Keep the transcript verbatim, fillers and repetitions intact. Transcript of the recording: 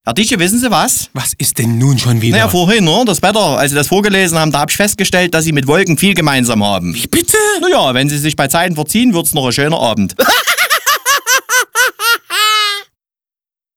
Herr Tische, wissen Sie was? Was ist denn nun schon wieder? Naja, vorhin, ne? Das Wetter. Als Sie das vorgelesen haben, da habe ich festgestellt, dass Sie mit Wolken viel gemeinsam haben. Wie bitte? Naja, wenn Sie sich bei Zeiten verziehen, wird's noch ein schöner Abend.